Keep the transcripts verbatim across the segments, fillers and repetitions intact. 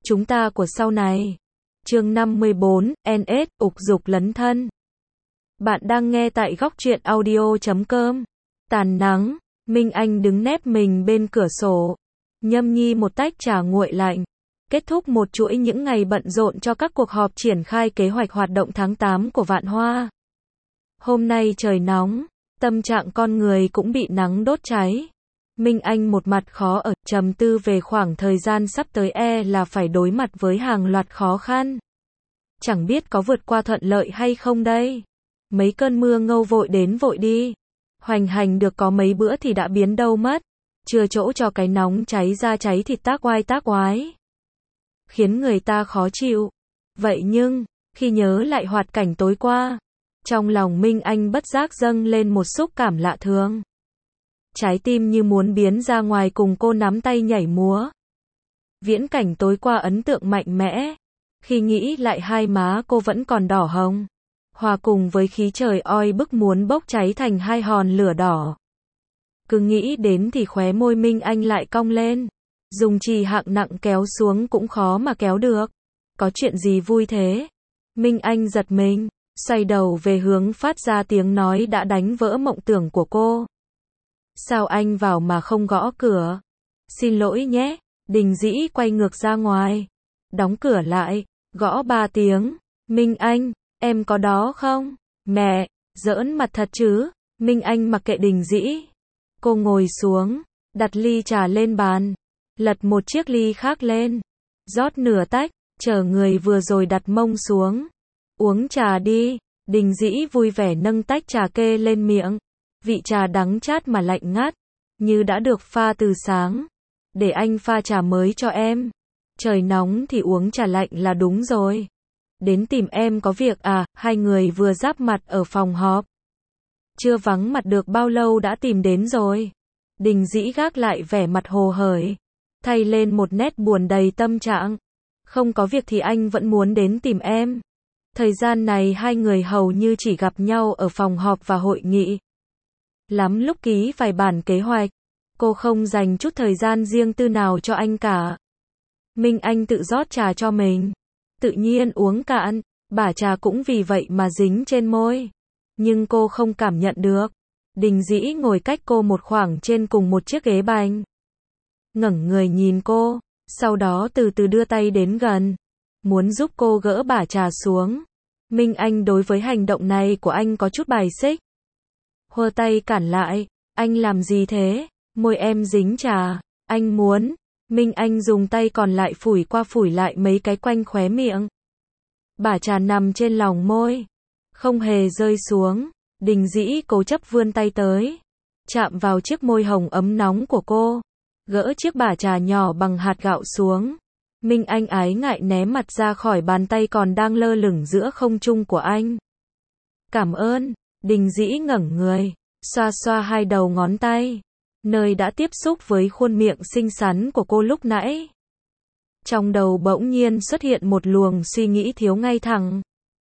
chúng ta của sau này. Chương năm mươi bốn, en ét, ục dục lấn thân. Bạn đang nghe tại góc truyện audio chấm com. Tàn nắng, Minh Anh đứng nép mình bên cửa sổ, nhâm nhi một tách trà nguội lạnh. Kết thúc một chuỗi những ngày bận rộn cho các cuộc họp triển khai kế hoạch hoạt động tháng tám của Vạn Hoa. Hôm nay trời nóng, tâm trạng con người cũng bị nắng đốt cháy. Minh Anh một mặt khó ở, trầm tư về khoảng thời gian sắp tới e là phải đối mặt với hàng loạt khó khăn. Chẳng biết có vượt qua thuận lợi hay không đây. Mấy cơn mưa ngâu vội đến vội đi. Hoành hành được có mấy bữa thì đã biến đâu mất. Chưa chỗ cho cái nóng cháy ra cháy thịt tác oai tác oái. Khiến người ta khó chịu. Vậy nhưng, khi nhớ lại hoạt cảnh tối qua, trong lòng Minh Anh bất giác dâng lên một xúc cảm lạ thường. Trái tim như muốn biến ra ngoài cùng cô nắm tay nhảy múa. Viễn cảnh tối qua ấn tượng mạnh mẽ. Khi nghĩ lại hai má cô vẫn còn đỏ hồng. Hòa cùng với khí trời oi bức muốn bốc cháy thành hai hòn lửa đỏ. Cứ nghĩ đến thì khóe môi Minh Anh lại cong lên. Dùng chì hạng nặng kéo xuống cũng khó mà kéo được. Có chuyện gì vui thế? Minh Anh giật mình, xoay đầu về hướng phát ra tiếng nói đã đánh vỡ mộng tưởng của cô. Sao anh vào mà không gõ cửa? Xin lỗi nhé. Đình Dĩ quay ngược ra ngoài. Đóng cửa lại, gõ ba tiếng. Minh Anh, em có đó không? Mẹ, giỡn mặt thật chứ? Minh Anh mặc kệ Đình Dĩ. Cô ngồi xuống, đặt ly trà lên bàn. Lật một chiếc ly khác lên. Rót nửa tách, chờ người vừa rồi đặt mông xuống. Uống trà đi. Đình Dĩ vui vẻ nâng tách trà kê lên miệng. Vị trà đắng chát mà lạnh ngắt, như đã được pha từ sáng. Để anh pha trà mới cho em. Trời nóng thì uống trà lạnh là đúng rồi. Đến tìm em có việc à? Hai người vừa giáp mặt ở phòng họp. Chưa vắng mặt được bao lâu đã tìm đến rồi. Đình Dĩ gác lại vẻ mặt hồ hởi, thay lên một nét buồn đầy tâm trạng. Không có việc thì anh vẫn muốn đến tìm em. Thời gian này hai người hầu như chỉ gặp nhau ở phòng họp và hội nghị. Lắm lúc ký vài bản kế hoạch. Cô không dành chút thời gian riêng tư nào cho anh cả. Minh Anh tự rót trà cho mình. Tự nhiên uống cạn, bả trà cũng vì vậy mà dính trên môi. Nhưng cô không cảm nhận được. Đình Dĩ ngồi cách cô một khoảng trên cùng một chiếc ghế bành. Ngẩng người nhìn cô, sau đó từ từ đưa tay đến gần. Muốn giúp cô gỡ bả trà xuống. Minh Anh đối với hành động này của anh có chút bài xích. Hơ tay cản lại. Anh làm gì thế? Môi em dính trà. Anh muốn. Minh Anh dùng tay còn lại phủi qua phủi lại mấy cái quanh khóe miệng. Bả trà nằm trên lòng môi. Không hề rơi xuống. Đình Dĩ cố chấp vươn tay tới. Chạm vào chiếc môi hồng ấm nóng của cô. Gỡ chiếc bả trà nhỏ bằng hạt gạo xuống. Minh Anh ái ngại ném mặt ra khỏi bàn tay còn đang lơ lửng giữa không trung của anh. Cảm ơn. Đình Dĩ ngẩng người, xoa xoa hai đầu ngón tay, nơi đã tiếp xúc với khuôn miệng xinh xắn của cô lúc nãy. Trong đầu bỗng nhiên xuất hiện một luồng suy nghĩ thiếu ngay thẳng.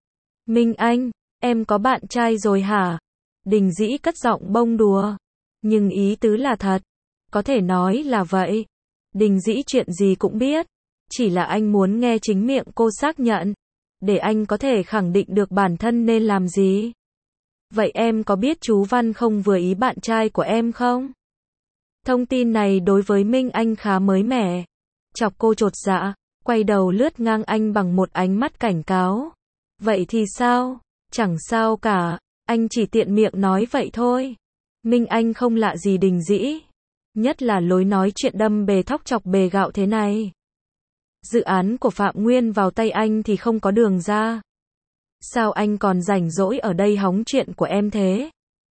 Minh Anh, em có bạn trai rồi hả? Đình Dĩ cất giọng bông đùa. Nhưng ý tứ là thật. Có thể nói là vậy. Đình Dĩ chuyện gì cũng biết. Chỉ là anh muốn nghe chính miệng cô xác nhận. Để anh có thể khẳng định được bản thân nên làm gì. Vậy em có biết chú Văn không vừa ý bạn trai của em không? Thông tin này đối với Minh Anh khá mới mẻ. Chọc cô chột dạ, quay đầu lướt ngang anh bằng một ánh mắt cảnh cáo. Vậy thì sao? Chẳng sao cả, anh chỉ tiện miệng nói vậy thôi. Minh Anh không lạ gì Đình Dĩ. Nhất là lối nói chuyện đâm bề thóc chọc bề gạo thế này. Dự án của Phạm Nguyên vào tay anh thì không có đường ra. Sao anh còn rảnh rỗi ở đây hóng chuyện của em thế?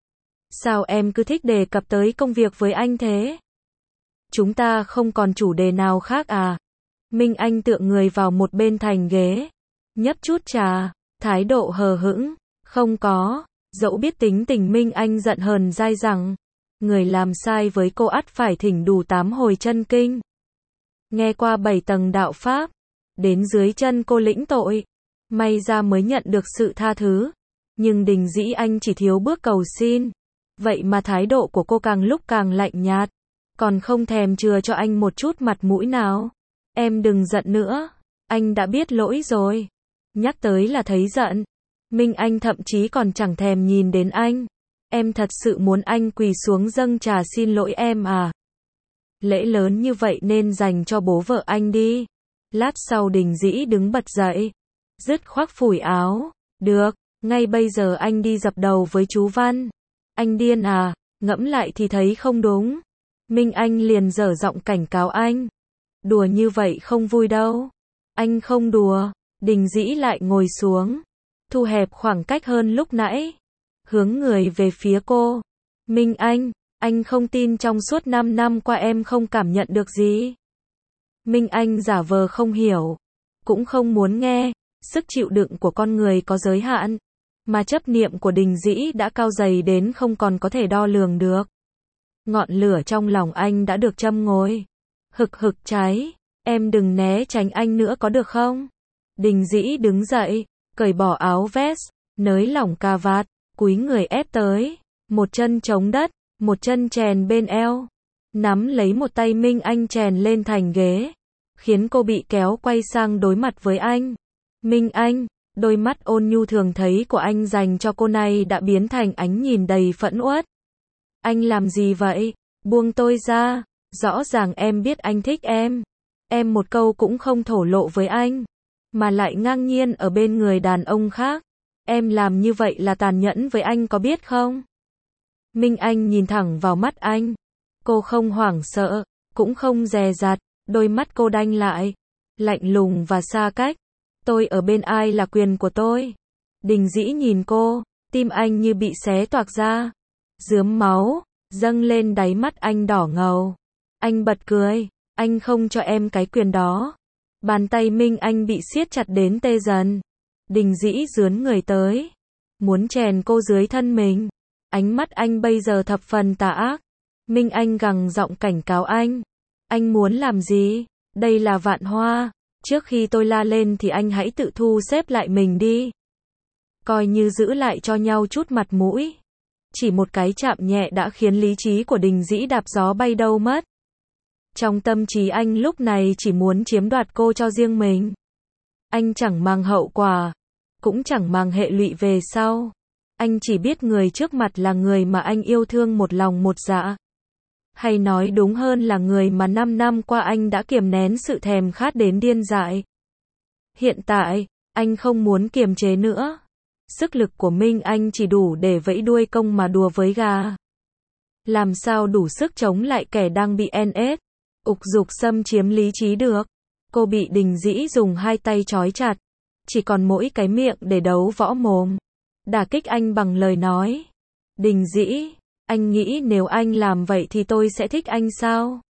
Sao em cứ thích đề cập tới công việc với anh thế? Chúng ta không còn chủ đề nào khác à? Minh Anh tựa người vào một bên thành ghế, nhấp chút trà, thái độ hờ hững. Không có. Dẫu biết tính tình Minh Anh giận hờn dai rằng, người làm sai với cô ắt phải thỉnh đủ tám hồi chân kinh. Nghe qua bảy tầng đạo pháp, đến dưới chân cô lĩnh tội. May ra mới nhận được sự tha thứ. Nhưng Đình Dĩ anh chỉ thiếu bước cầu xin. Vậy mà thái độ của cô càng lúc càng lạnh nhạt. Còn không thèm chừa cho anh một chút mặt mũi nào. Em đừng giận nữa. Anh đã biết lỗi rồi. Nhắc tới là thấy giận. Minh Anh thậm chí còn chẳng thèm nhìn đến anh. Em thật sự muốn anh quỳ xuống dâng trà xin lỗi em à? Lễ lớn như vậy nên dành cho bố vợ anh đi. Lát sau Đình Dĩ đứng bật dậy. Dứt khoác phủi áo. Được, ngay bây giờ anh đi dập đầu với chú Văn. Anh điên à? Ngẫm lại thì thấy không đúng. Minh Anh liền dở giọng cảnh cáo anh. Đùa như vậy không vui đâu. Anh không đùa. Đình Dĩ lại ngồi xuống. Thu hẹp khoảng cách hơn lúc nãy. Hướng người về phía cô. Minh Anh, anh không tin trong suốt năm năm qua em không cảm nhận được gì. Minh Anh giả vờ không hiểu. Cũng không muốn nghe. Sức chịu đựng của con người có giới hạn. Mà chấp niệm của Đình Dĩ đã cao dày đến không còn có thể đo lường được. Ngọn lửa trong lòng anh đã được châm ngòi. Hực hực cháy. Em đừng né tránh anh nữa có được không? Đình Dĩ đứng dậy, cởi bỏ áo vest, nới lỏng cà vạt, cúi người ép tới. Một chân chống đất, một chân chèn bên eo. Nắm lấy một tay Minh Anh chèn lên thành ghế. Khiến cô bị kéo quay sang đối mặt với anh. Minh Anh, đôi mắt ôn nhu thường thấy của anh dành cho cô này đã biến thành ánh nhìn đầy phẫn uất. Anh làm gì vậy? Buông tôi ra. Rõ ràng em biết anh thích em. Em một câu cũng không thổ lộ với anh. Mà lại ngang nhiên ở bên người đàn ông khác. Em làm như vậy là tàn nhẫn với anh có biết không? Minh Anh nhìn thẳng vào mắt anh. Cô không hoảng sợ, cũng không dè dặt. Đôi mắt cô đanh lại. Lạnh lùng và xa cách. Tôi ở bên ai là quyền của tôi. Đình Dĩ nhìn cô. Tim anh như bị xé toạc ra. Rướm máu. Dâng lên đáy mắt anh đỏ ngầu. Anh bật cười. Anh không cho em cái quyền đó. Bàn tay Minh Anh bị siết chặt đến tê dần. Đình Dĩ dướn người tới. Muốn chèn cô dưới thân mình. Ánh mắt anh bây giờ thập phần tà ác. Minh Anh gằn giọng cảnh cáo anh. Anh muốn làm gì? Đây là Vạn Hoa. Trước khi tôi la lên thì anh hãy tự thu xếp lại mình đi. Coi như giữ lại cho nhau chút mặt mũi. Chỉ một cái chạm nhẹ đã khiến lý trí của Đình Dĩ đạp gió bay đâu mất. Trong tâm trí anh lúc này chỉ muốn chiếm đoạt cô cho riêng mình. Anh chẳng mang hậu quả, cũng chẳng mang hệ lụy về sau. Anh chỉ biết người trước mặt là người mà anh yêu thương một lòng một dạ. Hay nói đúng hơn là người mà năm năm qua anh đã kiềm nén sự thèm khát đến điên dại. Hiện tại, anh không muốn kiềm chế nữa. Sức lực của Minh Anh chỉ đủ để vẫy đuôi công mà đùa với gà. Làm sao đủ sức chống lại kẻ đang bị en ét, ục dục xâm chiếm lý trí được. Cô bị Đình Dĩ dùng hai tay trói chặt. Chỉ còn mỗi cái miệng để đấu võ mồm. Đả kích anh bằng lời nói. Đình Dĩ, anh nghĩ nếu anh làm vậy thì tôi sẽ thích anh sao?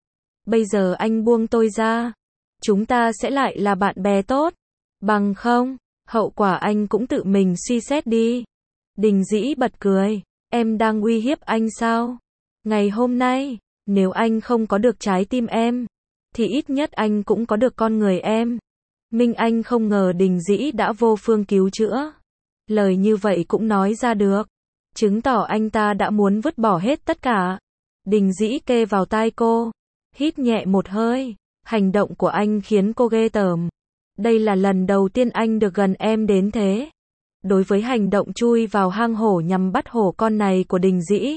Bây giờ anh buông tôi ra. Chúng ta sẽ lại là bạn bè tốt. Bằng không, hậu quả anh cũng tự mình suy xét đi. Đình Dĩ bật cười. Em đang uy hiếp anh sao? Ngày hôm nay, nếu anh không có được trái tim em, thì ít nhất anh cũng có được con người em. Minh Anh không ngờ Đình Dĩ đã vô phương cứu chữa. Lời như vậy cũng nói ra được. Chứng tỏ anh ta đã muốn vứt bỏ hết tất cả. Đình Dĩ kê vào tai cô. Hít nhẹ một hơi. Hành động của anh khiến cô ghê tởm. Đây là lần đầu tiên anh được gần em đến thế. Đối với hành động chui vào hang hổ nhằm bắt hổ con này của Đình Dĩ,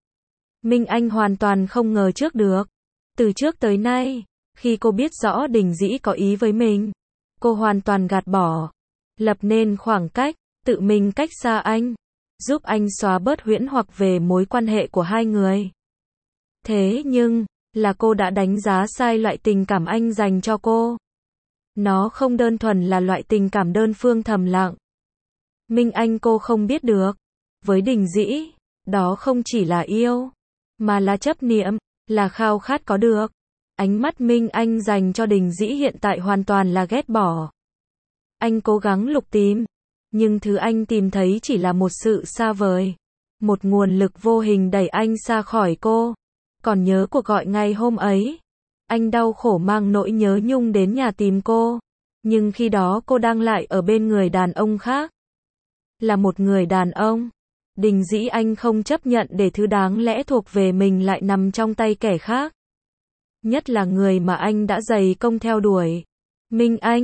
Minh Anh hoàn toàn không ngờ trước được. Từ trước tới nay, khi cô biết rõ Đình Dĩ có ý với mình, cô hoàn toàn gạt bỏ, lập nên khoảng cách, tự mình cách xa anh, giúp anh xóa bớt huyễn hoặc về mối quan hệ của hai người. Thế nhưng, là cô đã đánh giá sai loại tình cảm anh dành cho cô. Nó không đơn thuần là loại tình cảm đơn phương thầm lặng. Minh Anh cô không biết được. Với Đình Dĩ, đó không chỉ là yêu, mà là chấp niệm, là khao khát có được. Ánh mắt Minh Anh dành cho Đình Dĩ hiện tại hoàn toàn là ghét bỏ. Anh cố gắng lục tìm, nhưng thứ anh tìm thấy chỉ là một sự xa vời. Một nguồn lực vô hình đẩy anh xa khỏi cô. Còn nhớ cuộc gọi ngày hôm ấy, anh đau khổ mang nỗi nhớ nhung đến nhà tìm cô. Nhưng khi đó cô đang lại ở bên người đàn ông khác. Là một người đàn ông. Đình Dĩ anh không chấp nhận để thứ đáng lẽ thuộc về mình lại nằm trong tay kẻ khác. Nhất là người mà anh đã dày công theo đuổi. Minh Anh,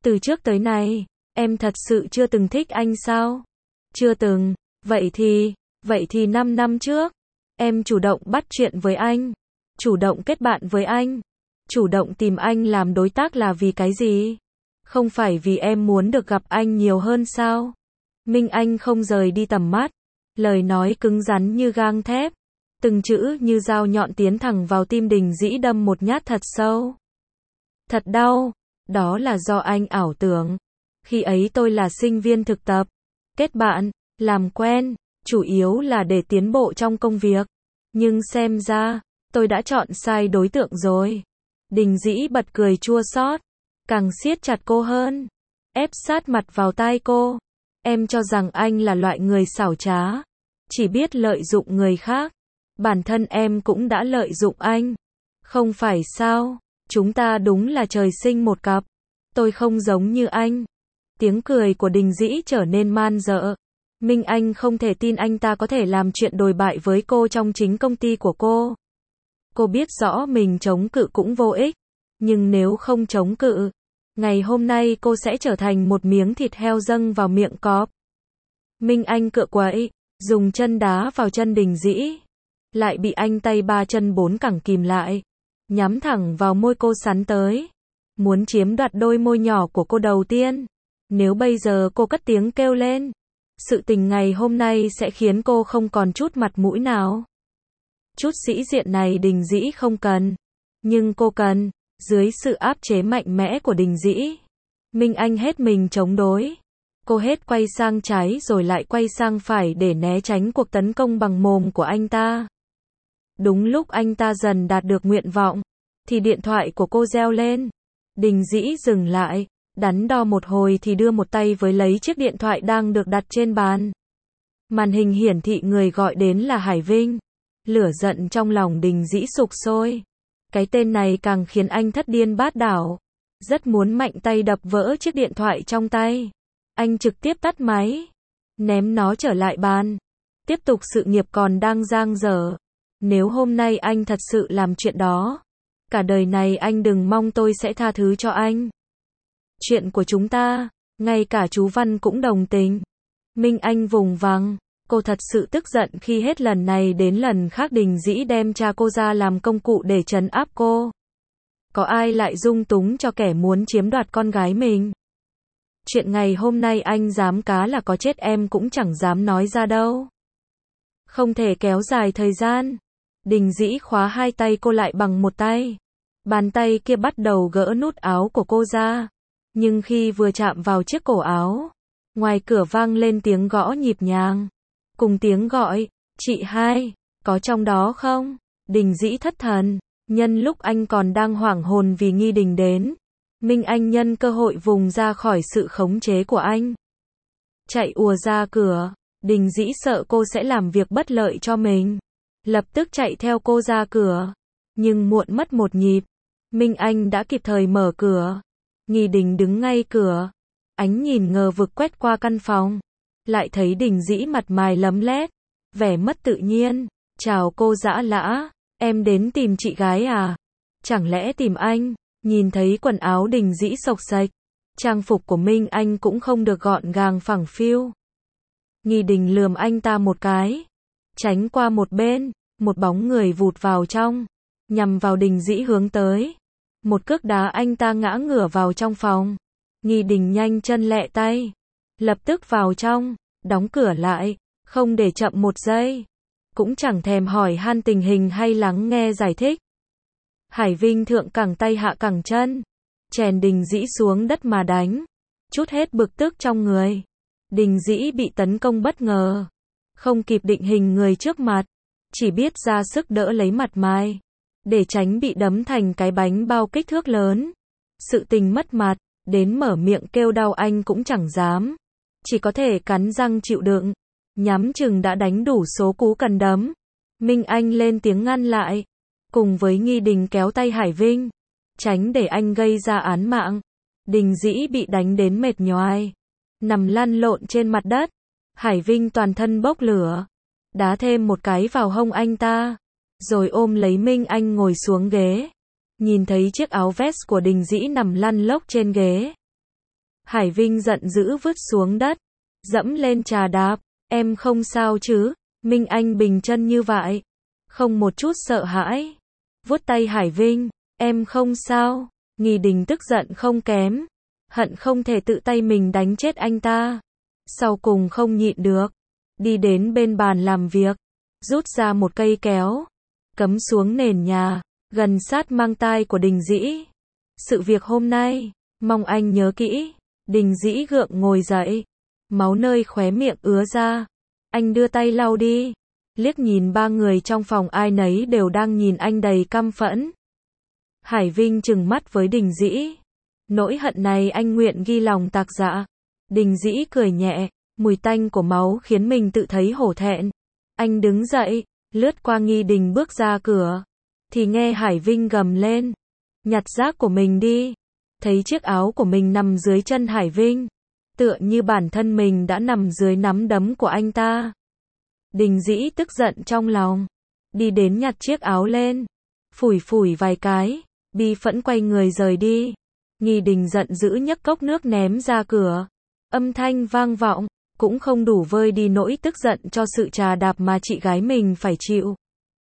Từ trước tới nay, em thật sự chưa từng thích anh sao? Chưa từng, vậy thì, vậy thì năm năm trước, em chủ động bắt chuyện với anh, chủ động kết bạn với anh, chủ động tìm anh làm đối tác là vì cái gì? Không phải vì em muốn được gặp anh nhiều hơn sao? Minh Anh không rời đi tầm mắt, lời nói cứng rắn như gang thép, từng chữ như dao nhọn tiến thẳng vào tim Đình Dĩ đâm một nhát thật sâu. Thật đau, đó là do anh ảo tưởng. Khi ấy tôi là sinh viên thực tập, kết bạn, làm quen, chủ yếu là để tiến bộ trong công việc. Nhưng xem ra, tôi đã chọn sai đối tượng rồi. Đình Dĩ bật cười chua xót, càng siết chặt cô hơn, ép sát mặt vào tai cô. Em cho rằng anh là loại người xảo trá, chỉ biết lợi dụng người khác. Bản thân em cũng đã lợi dụng anh. Không phải sao? Chúng ta đúng là trời sinh một cặp. Tôi không giống như anh. Tiếng cười của Đình Dĩ trở nên man dợ. Minh Anh không thể tin anh ta có thể làm chuyện đồi bại với cô trong chính công ty của cô. Cô biết rõ mình chống cự cũng vô ích. Nhưng nếu không chống cự, ngày hôm nay cô sẽ trở thành một miếng thịt heo dâng vào miệng cọp. Minh Anh cựa quậy, dùng chân đá vào chân Đình Dĩ. Lại bị anh tay ba chân bốn cẳng kìm lại. Nhắm thẳng vào môi cô sắn tới. Muốn chiếm đoạt đôi môi nhỏ của cô đầu tiên. Nếu bây giờ cô cất tiếng kêu lên, sự tình ngày hôm nay sẽ khiến cô không còn chút mặt mũi nào. Chút sĩ diện này Đình Dĩ không cần. Nhưng cô cần. Dưới sự áp chế mạnh mẽ của Đình Dĩ, Minh Anh hết mình chống đối. Cô hết quay sang trái rồi lại quay sang phải để né tránh cuộc tấn công bằng mồm của anh ta. Đúng lúc anh ta dần đạt được nguyện vọng, thì điện thoại của cô reo lên. Đình Dĩ dừng lại, đắn đo một hồi thì đưa một tay với lấy chiếc điện thoại đang được đặt trên bàn. Màn hình hiển thị người gọi đến là Hải Vinh. Lửa giận trong lòng Đình Dĩ sục sôi. Cái tên này càng khiến anh thất điên bát đảo. Rất muốn mạnh tay đập vỡ chiếc điện thoại trong tay. Anh trực tiếp tắt máy, ném nó trở lại bàn. Tiếp tục sự nghiệp còn đang dang dở. Nếu hôm nay anh thật sự làm chuyện đó, cả đời này anh đừng mong tôi sẽ tha thứ cho anh. Chuyện của chúng ta, ngay cả chú Văn cũng đồng tình. Minh Anh vùng vằng. Cô thật sự tức giận khi hết lần này đến lần khác Đình Dĩ đem cha cô ra làm công cụ để trấn áp cô. Có ai lại dung túng cho kẻ muốn chiếm đoạt con gái mình? Chuyện ngày hôm nay anh dám cá là có chết em cũng chẳng dám nói ra đâu. Không thể kéo dài thời gian. Đình Dĩ khóa hai tay cô lại bằng một tay. Bàn tay kia bắt đầu gỡ nút áo của cô ra. Nhưng khi vừa chạm vào chiếc cổ áo, ngoài cửa vang lên tiếng gõ nhịp nhàng. Cùng tiếng gọi, chị hai, có trong đó không? Đình Dĩ thất thần, nhân lúc anh còn đang hoảng hồn vì Nghi Đình đến. Minh Anh nhân cơ hội vùng ra khỏi sự khống chế của anh. Chạy ùa ra cửa, Đình Dĩ sợ cô sẽ làm việc bất lợi cho mình. Lập tức chạy theo cô ra cửa. Nhưng muộn mất một nhịp. Minh Anh đã kịp thời mở cửa. Nghi Đình đứng ngay cửa. Ánh nhìn ngờ vực quét qua căn phòng. Lại thấy Đình Dĩ mặt mày lấm lét, vẻ mất tự nhiên. Chào cô dã lã, em đến tìm chị gái à? Chẳng lẽ tìm anh? Nhìn thấy quần áo Đình Dĩ xộc xệch, trang phục của Minh Anh cũng không được gọn gàng phẳng phiu. Nghi Đình lườm anh ta một cái, tránh qua một bên, một bóng người vụt vào trong, nhằm vào Đình Dĩ hướng tới. Một cước đá anh ta ngã ngửa vào trong phòng. Nghi Đình nhanh chân lẹ tay, lập tức vào trong, đóng cửa lại, không để chậm một giây. Cũng chẳng thèm hỏi han tình hình hay lắng nghe giải thích. Hải Vinh thượng cẳng tay hạ cẳng chân, chèn Đình Dĩ xuống đất mà đánh, trút hết bực tức trong người. Đình Dĩ bị tấn công bất ngờ, không kịp định hình người trước mặt, chỉ biết ra sức đỡ lấy mặt mày, để tránh bị đấm thành cái bánh bao kích thước lớn. Sự tình mất mặt, đến mở miệng kêu đau anh cũng chẳng dám, chỉ có thể cắn răng chịu đựng, nhắm chừng đã đánh đủ số cú cần đấm. Minh Anh lên tiếng ngăn lại, cùng với Nghi Đình kéo tay Hải Vinh, tránh để anh gây ra án mạng. Đình Dĩ bị đánh đến mệt nhoài, nằm lăn lộn trên mặt đất. Hải Vinh toàn thân bốc lửa, đá thêm một cái vào hông anh ta, rồi ôm lấy Minh Anh ngồi xuống ghế. Nhìn thấy chiếc áo vest của Đình Dĩ nằm lăn lóc trên ghế, Hải Vinh giận dữ vứt xuống đất, dẫm lên trà đạp. Em không sao chứ? Minh Anh bình chân như vậy, không một chút sợ hãi. Vuốt tay Hải Vinh, em không sao. Nghi Đình tức giận không kém, hận không thể tự tay mình đánh chết anh ta. Sau cùng không nhịn được, đi đến bên bàn làm việc, rút ra một cây kéo, cắm xuống nền nhà, gần sát mang tai của Đình Dĩ. Sự việc hôm nay, mong anh nhớ kỹ. Đình Dĩ gượng ngồi dậy, máu nơi khóe miệng ứa ra. Anh đưa tay lau đi, liếc nhìn ba người trong phòng ai nấy đều đang nhìn anh đầy căm phẫn. Hải Vinh trừng mắt với Đình Dĩ. Nỗi hận này anh nguyện ghi lòng tạc dạ. Đình Dĩ cười nhẹ, mùi tanh của máu khiến mình tự thấy hổ thẹn. Anh đứng dậy, lướt qua Nghi Đình bước ra cửa, thì nghe Hải Vinh gầm lên, nhặt rác của mình đi. Thấy chiếc áo của mình nằm dưới chân Hải Vinh, tựa như bản thân mình đã nằm dưới nắm đấm của anh ta. Đình Dĩ tức giận trong lòng, đi đến nhặt chiếc áo lên, phủi phủi vài cái, bi phẫn quay người rời đi. Nghi Đình giận dữ nhấc cốc nước ném ra cửa, âm thanh vang vọng, cũng không đủ vơi đi nỗi tức giận cho sự trà đạp mà chị gái mình phải chịu.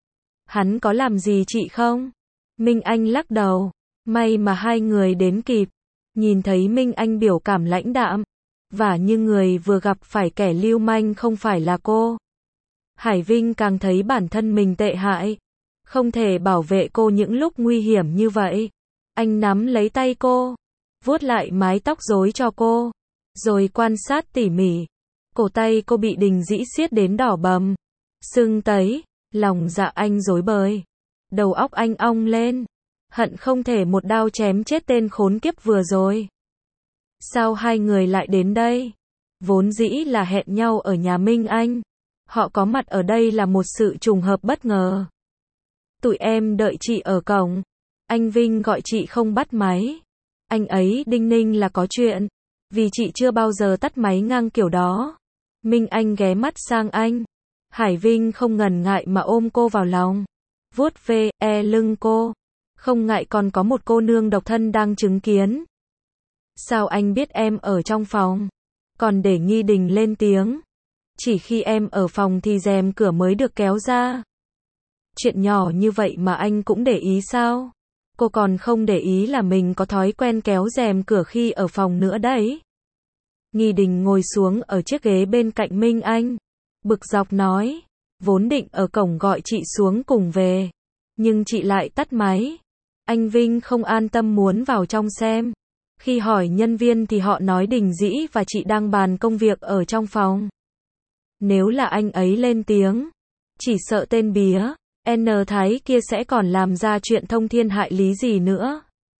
Hắn có làm gì chị không? Minh Anh lắc đầu, may mà hai người đến kịp. Nhìn thấy Minh Anh biểu cảm lãnh đạm, và như người vừa gặp phải kẻ lưu manh không phải là cô. Hải Vinh càng thấy bản thân mình tệ hại, không thể bảo vệ cô những lúc nguy hiểm như vậy. Anh nắm lấy tay cô, vuốt lại mái tóc rối cho cô, rồi quan sát tỉ mỉ. Cổ tay cô bị Đình Dĩ siết đến đỏ bầm, sưng tấy, lòng dạ anh rối bời. Đầu óc anh ong lên, hận không thể một đao chém chết tên khốn kiếp vừa rồi. Sao hai người lại đến đây? Vốn dĩ là hẹn nhau ở nhà Minh Anh. Họ có mặt ở đây là một sự trùng hợp bất ngờ. Tụi em đợi chị ở cổng. Anh Vinh gọi chị không bắt máy. Anh ấy đinh ninh là có chuyện, vì chị chưa bao giờ tắt máy ngang kiểu đó. Minh Anh ghé mắt sang anh. Hải Vinh không ngần ngại mà ôm cô vào lòng, vuốt ve e lưng cô. Không ngại còn có một cô nương độc thân đang chứng kiến. Sao anh biết em ở trong phòng? Còn để Nghi Đình lên tiếng. Chỉ khi em ở phòng thì rèm cửa mới được kéo ra. Chuyện nhỏ như vậy mà anh cũng để ý sao? Cô còn không để ý là mình có thói quen kéo rèm cửa khi ở phòng nữa đấy. Nghi Đình ngồi xuống ở chiếc ghế bên cạnh Minh Anh, bực dọc nói, vốn định ở cổng gọi chị xuống cùng về, nhưng chị lại tắt máy. Anh Vinh không an tâm muốn vào trong xem. Khi hỏi nhân viên thì họ nói Đình Dĩ và chị đang bàn công việc ở trong phòng. Nếu là anh ấy lên tiếng, chỉ sợ tên bía N Thái kia sẽ còn làm ra chuyện thông thiên hại lý gì nữa.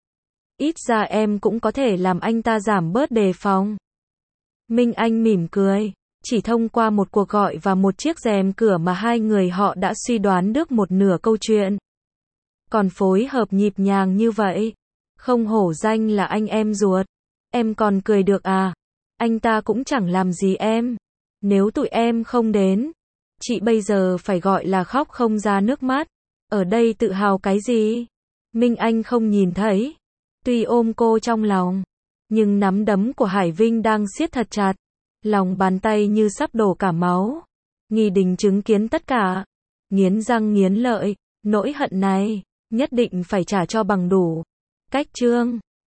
Ít ra em cũng có thể làm anh ta giảm bớt đề phòng. Minh Anh mỉm cười, chỉ thông qua một cuộc gọi và một chiếc rèm cửa mà hai người họ đã suy đoán được một nửa câu chuyện. Còn phối hợp nhịp nhàng như vậy, không hổ danh là anh em ruột. Em còn cười được à? Anh ta cũng chẳng làm gì em. Nếu tụi em không đến, chị bây giờ phải gọi là khóc không ra nước mắt. Ở đây tự hào cái gì? Minh Anh không nhìn thấy. Tuy ôm cô trong lòng, nhưng nắm đấm của Hải Vinh đang siết thật chặt. Lòng bàn tay như sắp đổ cả máu. Nghi Đình chứng kiến tất cả, nghiến răng nghiến lợi, nỗi hận này nhất định phải trả cho bằng đủ. Cách chương